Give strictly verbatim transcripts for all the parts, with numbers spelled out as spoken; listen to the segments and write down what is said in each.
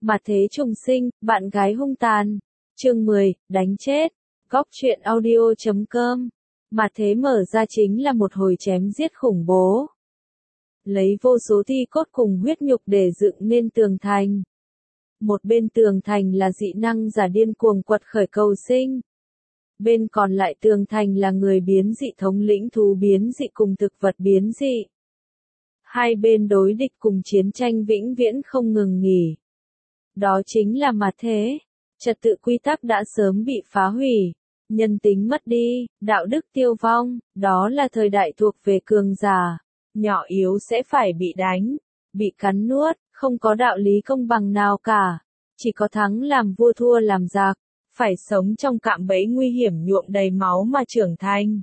Mà thế trùng sinh, bạn gái hung tàn. Chương mười, đánh chết. Góc truyện audio chấm com. Mà thế mở ra chính là một hồi chém giết khủng bố. Lấy vô số thi cốt cùng huyết nhục để dựng nên tường thành. Một bên tường thành là dị năng giả điên cuồng quật khởi cầu sinh. Bên còn lại tường thành là người biến dị thống lĩnh thú biến dị cùng thực vật biến dị. Hai bên đối địch cùng chiến tranh vĩnh viễn không ngừng nghỉ. Đó chính là mà thế. Trật tự quy tắc đã sớm bị phá hủy. Nhân tính mất đi, đạo đức tiêu vong, đó là thời đại thuộc về cường giả. Nhỏ yếu sẽ phải bị đánh, bị cắn nuốt, không có đạo lý công bằng nào cả. Chỉ có thắng làm vua thua làm giặc, phải sống trong cạm bẫy nguy hiểm nhuộm đầy máu mà trưởng thành.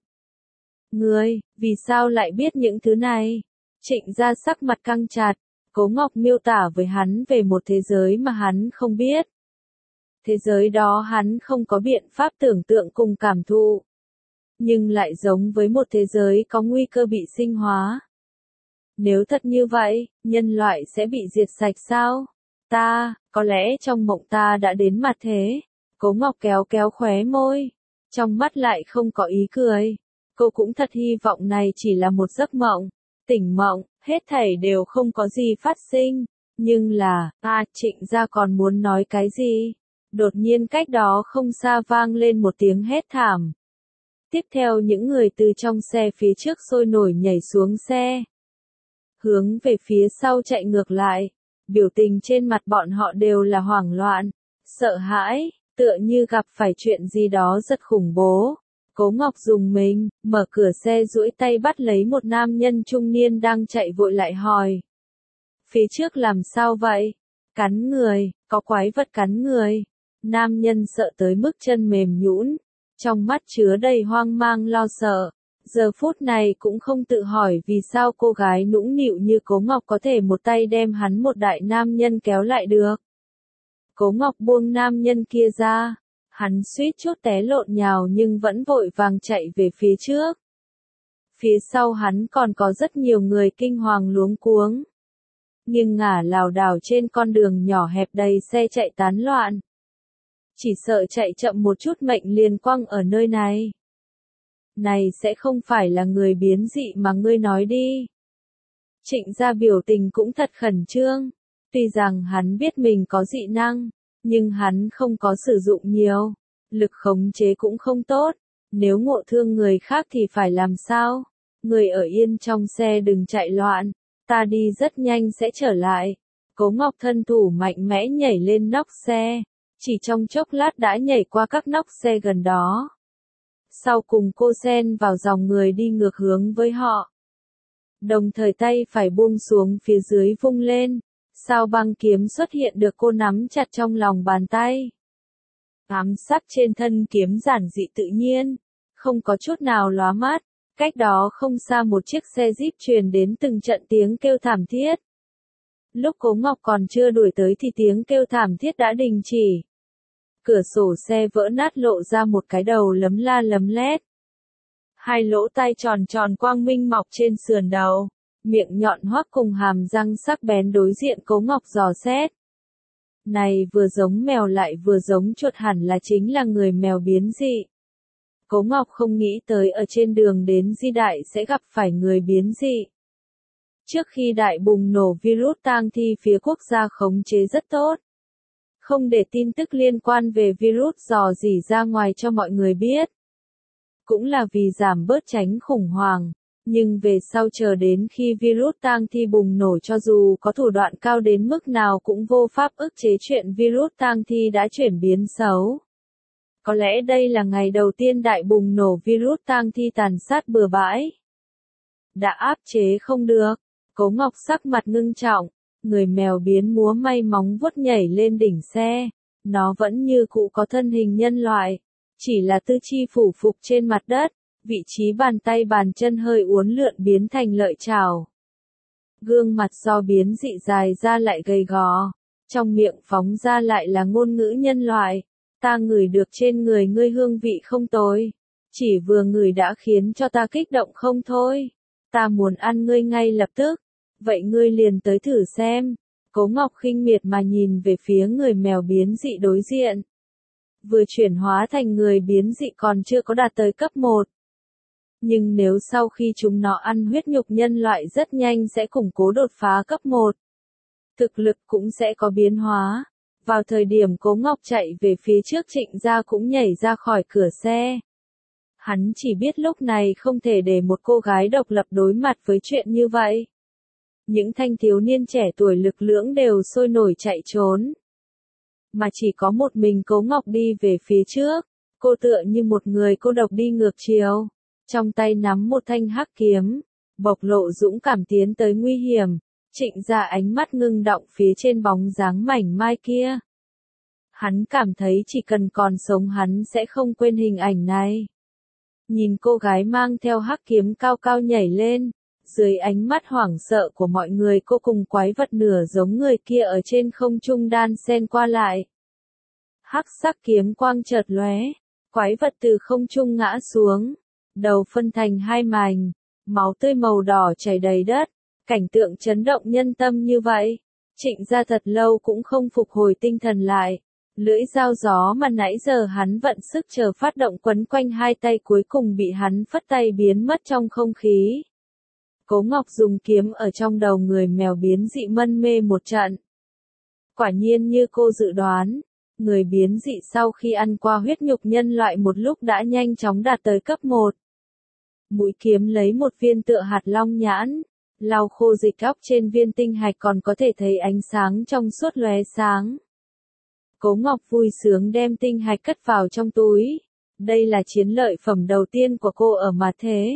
Ngươi, vì sao lại biết những thứ này? Trịnh Gia sắc mặt căng chặt, Cố Ngọc miêu tả với hắn về một thế giới mà hắn không biết. Thế giới đó hắn không có biện pháp tưởng tượng cùng cảm thụ. Nhưng lại giống với một thế giới có nguy cơ bị sinh hóa. Nếu thật như vậy, nhân loại sẽ bị diệt sạch sao? Ta, có lẽ trong mộng ta đã đến mặt thế. Cố Ngọc kéo kéo khóe môi. Trong mắt lại không có ý cười. Cô cũng thật hy vọng này chỉ là một giấc mộng. Tỉnh mộng, hết thảy đều không có gì phát sinh. Nhưng là, à, Trịnh Gia còn muốn nói cái gì? Đột nhiên cách đó không xa vang lên một tiếng hét thảm. Tiếp theo những người từ trong xe phía trước sôi nổi nhảy xuống xe. Hướng về phía sau chạy ngược lại. Biểu tình trên mặt bọn họ đều là hoảng loạn, sợ hãi, tựa như gặp phải chuyện gì đó rất khủng bố. Cố Ngọc dùng mình, mở cửa xe duỗi tay bắt lấy một nam nhân trung niên đang chạy vội lại hỏi. Phía trước làm sao vậy? Cắn người, có quái vật cắn người. Nam nhân sợ tới mức chân mềm nhũn, trong mắt chứa đầy hoang mang lo sợ. Giờ phút này cũng không tự hỏi vì sao cô gái nũng nịu như Cố Ngọc có thể một tay đem hắn một đại nam nhân kéo lại được. Cố Ngọc buông nam nhân kia ra, hắn suýt chút té lộn nhào nhưng vẫn vội vàng chạy về phía trước. Phía sau hắn còn có rất nhiều người kinh hoàng luống cuống. Nghiêng ngả lảo đảo trên con đường nhỏ hẹp đầy xe chạy tán loạn. Chỉ sợ chạy chậm một chút mệnh liền quăng ở nơi này. Này sẽ không phải là người biến dị mà ngươi nói đi. Trịnh Gia biểu tình cũng thật khẩn trương. Tuy rằng hắn biết mình có dị năng, nhưng hắn không có sử dụng nhiều. Lực khống chế cũng không tốt. Nếu ngộ thương người khác thì phải làm sao? Người ở yên trong xe đừng chạy loạn. Ta đi rất nhanh sẽ trở lại. Cố Ngọc thân thủ mạnh mẽ nhảy lên nóc xe. Chỉ trong chốc lát đã nhảy qua các nóc xe gần đó. Sau cùng cô xen vào dòng người đi ngược hướng với họ. Đồng thời tay phải buông xuống phía dưới vung lên. Sao băng kiếm xuất hiện được cô nắm chặt trong lòng bàn tay. Ám sắc trên thân kiếm giản dị tự nhiên. Không có chút nào lóa mắt. Cách đó không xa một chiếc xe jeep truyền đến từng trận tiếng kêu thảm thiết. Lúc Cố Ngọc còn chưa đuổi tới thì tiếng kêu thảm thiết đã đình chỉ. Cửa sổ xe vỡ nát lộ ra một cái đầu lấm la lấm lét. Hai lỗ tai tròn tròn quang minh mọc trên sườn đầu. Miệng nhọn hoắt cùng hàm răng sắc bén đối diện Cố Ngọc dò xét. Này vừa giống mèo lại vừa giống chuột hẳn là chính là người mèo biến dị. Cố Ngọc không nghĩ tới ở trên đường đến Di Đại sẽ gặp phải người biến dị. Trước khi đại bùng nổ virus tang thi phía quốc gia khống chế rất tốt. Không để tin tức liên quan về virus dò dỉ ra ngoài cho mọi người biết. Cũng là vì giảm bớt tránh khủng hoảng. Nhưng về sau chờ đến khi virus tang thi bùng nổ cho dù có thủ đoạn cao đến mức nào cũng vô pháp ức chế chuyện virus tang thi đã chuyển biến xấu. Có lẽ đây là ngày đầu tiên đại bùng nổ virus tang thi tàn sát bừa bãi. Đã áp chế không được. Cố Ngọc sắc mặt ngưng trọng. Người mèo biến múa may móng vuốt nhảy lên đỉnh xe. Nó vẫn như cũ có thân hình nhân loại. Chỉ là tư chi phủ phục trên mặt đất. Vị trí bàn tay bàn chân hơi uốn lượn biến thành lợi chảo. Gương mặt do biến dị dài ra lại gầy gò. Trong miệng phóng ra lại là ngôn ngữ nhân loại. Ta ngửi được trên người ngươi hương vị không tồi. Chỉ vừa ngửi đã khiến cho ta kích động không thôi. Ta muốn ăn ngươi ngay lập tức. Vậy ngươi liền tới thử xem. Cố Ngọc khinh miệt mà nhìn về phía người mèo biến dị đối diện. Vừa chuyển hóa thành người biến dị còn chưa có đạt tới cấp một. Nhưng nếu sau khi chúng nó ăn huyết nhục nhân loại rất nhanh sẽ củng cố đột phá cấp một. Thực lực cũng sẽ có biến hóa. Vào thời điểm Cố Ngọc chạy về phía trước Trịnh Gia cũng nhảy ra khỏi cửa xe. Hắn chỉ biết lúc này không thể để một cô gái độc lập đối mặt với chuyện như vậy. Những thanh thiếu niên trẻ tuổi lực lưỡng đều sôi nổi chạy trốn. Mà chỉ có một mình Cố Ngọc đi về phía trước, cô tựa như một người cô độc đi ngược chiều, trong tay nắm một thanh hắc kiếm, bộc lộ dũng cảm tiến tới nguy hiểm. Trịnh Gia ánh mắt ngưng động phía trên bóng dáng mảnh mai kia. Hắn cảm thấy chỉ cần còn sống hắn sẽ không quên hình ảnh này. Nhìn cô gái mang theo hắc kiếm cao cao nhảy lên, dưới ánh mắt hoảng sợ của mọi người cô cùng quái vật nửa giống người kia ở trên không trung đan xen qua lại. Hắc sắc kiếm quang chợt lóe, quái vật từ không trung ngã xuống, đầu phân thành hai mảnh, máu tươi màu đỏ chảy đầy đất, cảnh tượng chấn động nhân tâm như vậy. Trịnh Gia thật lâu cũng không phục hồi tinh thần lại. Lưỡi dao gió mà nãy giờ hắn vận sức chờ phát động quấn quanh hai tay cuối cùng bị hắn phất tay biến mất trong không khí. Cố Ngọc dùng kiếm ở trong đầu người mèo biến dị mân mê một trận. Quả nhiên như cô dự đoán, người biến dị sau khi ăn qua huyết nhục nhân loại một lúc đã nhanh chóng đạt tới cấp một. Mũi kiếm lấy một viên tựa hạt long nhãn, lau khô dịch óc trên viên tinh hạch còn có thể thấy ánh sáng trong suốt lóe sáng. Cố Ngọc vui sướng đem tinh hạch cất vào trong túi. Đây là chiến lợi phẩm đầu tiên của cô ở mà thế.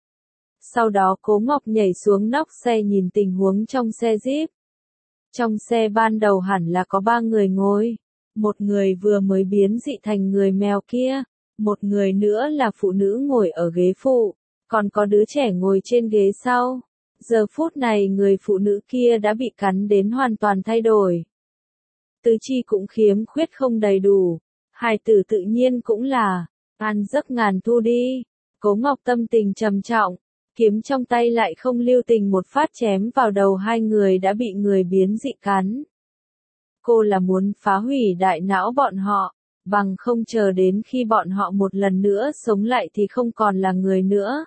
Sau đó Cố Ngọc nhảy xuống nóc xe nhìn tình huống trong xe Jeep. Trong xe ban đầu hẳn là có ba người ngồi. Một người vừa mới biến dị thành người mèo kia. Một người nữa là phụ nữ ngồi ở ghế phụ. Còn có đứa trẻ ngồi trên ghế sau. Giờ phút này người phụ nữ kia đã bị cắn đến hoàn toàn thay đổi. Tứ chi cũng khiếm khuyết không đầy đủ. Hài tử tự nhiên cũng là. An giấc ngàn thu đi. Cố Ngọc tâm tình trầm trọng. Kiếm trong tay lại không lưu tình một phát chém vào đầu hai người đã bị người biến dị cắn. Cô là muốn phá hủy đại não bọn họ. Bằng không chờ đến khi bọn họ một lần nữa sống lại thì không còn là người nữa.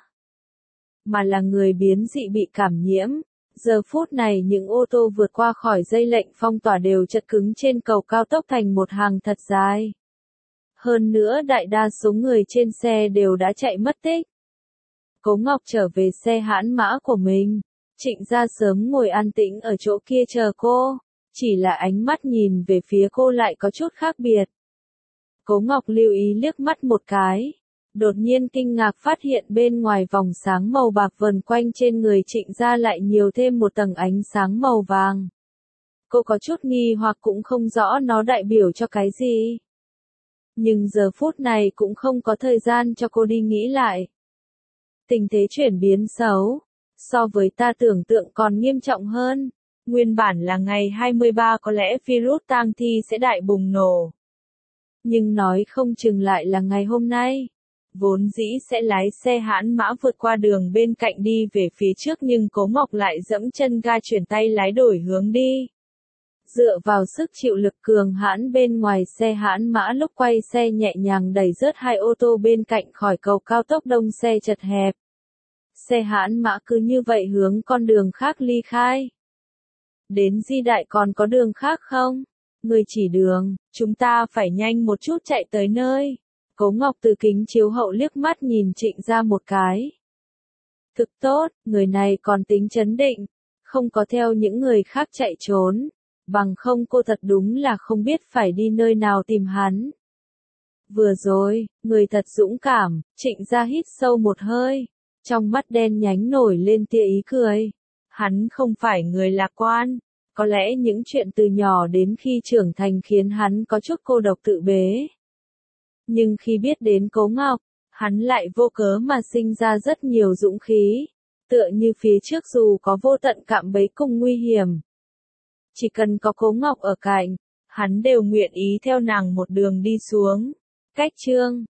Mà là người biến dị bị cảm nhiễm. Giờ phút này những ô tô vượt qua khỏi dây lệnh phong tỏa đều chật cứng trên cầu cao tốc thành một hàng thật dài. Hơn nữa đại đa số người trên xe đều đã chạy mất tích. Cố Ngọc trở về xe hãn mã của mình. Trịnh Gia sớm ngồi an tĩnh ở chỗ kia chờ cô. Chỉ là ánh mắt nhìn về phía cô lại có chút khác biệt. Cố Ngọc lưu ý liếc mắt một cái. Đột nhiên kinh ngạc phát hiện bên ngoài vòng sáng màu bạc vần quanh trên người Trịnh Gia lại nhiều thêm một tầng ánh sáng màu vàng. Cô có chút nghi hoặc cũng không rõ nó đại biểu cho cái gì. Nhưng giờ phút này cũng không có thời gian cho cô đi nghĩ lại. Tình thế chuyển biến xấu, so với ta tưởng tượng còn nghiêm trọng hơn. Nguyên bản là ngày hai mươi ba có lẽ virus tang thi sẽ đại bùng nổ. Nhưng nói không chừng lại là ngày hôm nay. Vốn dĩ sẽ lái xe hãn mã vượt qua đường bên cạnh đi về phía trước nhưng Cố Ngọc lại dẫm chân ga chuyển tay lái đổi hướng đi. Dựa vào sức chịu lực cường hãn bên ngoài xe hãn mã lúc quay xe nhẹ nhàng đẩy rớt hai ô tô bên cạnh khỏi cầu cao tốc đông xe chật hẹp. Xe hãn mã cứ như vậy hướng con đường khác ly khai. Đến Di Đại còn có đường khác không? Người chỉ đường, chúng ta phải nhanh một chút chạy tới nơi. Cố Ngọc từ kính chiếu hậu liếc mắt nhìn Trịnh Gia một cái. Thực tốt, người này còn tính chấn định, không có theo những người khác chạy trốn. Bằng không cô thật đúng là không biết phải đi nơi nào tìm hắn. Vừa rồi, người thật dũng cảm, Trịnh Gia hít sâu một hơi. Trong mắt đen nhánh nổi lên tia ý cười. Hắn không phải người lạc quan. Có lẽ những chuyện từ nhỏ đến khi trưởng thành khiến hắn có chút cô độc tự bế. Nhưng khi biết đến Cố Ngọc, hắn lại vô cớ mà sinh ra rất nhiều dũng khí. Tựa như phía trước dù có vô tận cạm bẫy cùng nguy hiểm. Chỉ cần có Cố Ngọc ở cạnh, hắn đều nguyện ý theo nàng một đường đi xuống. Cách chương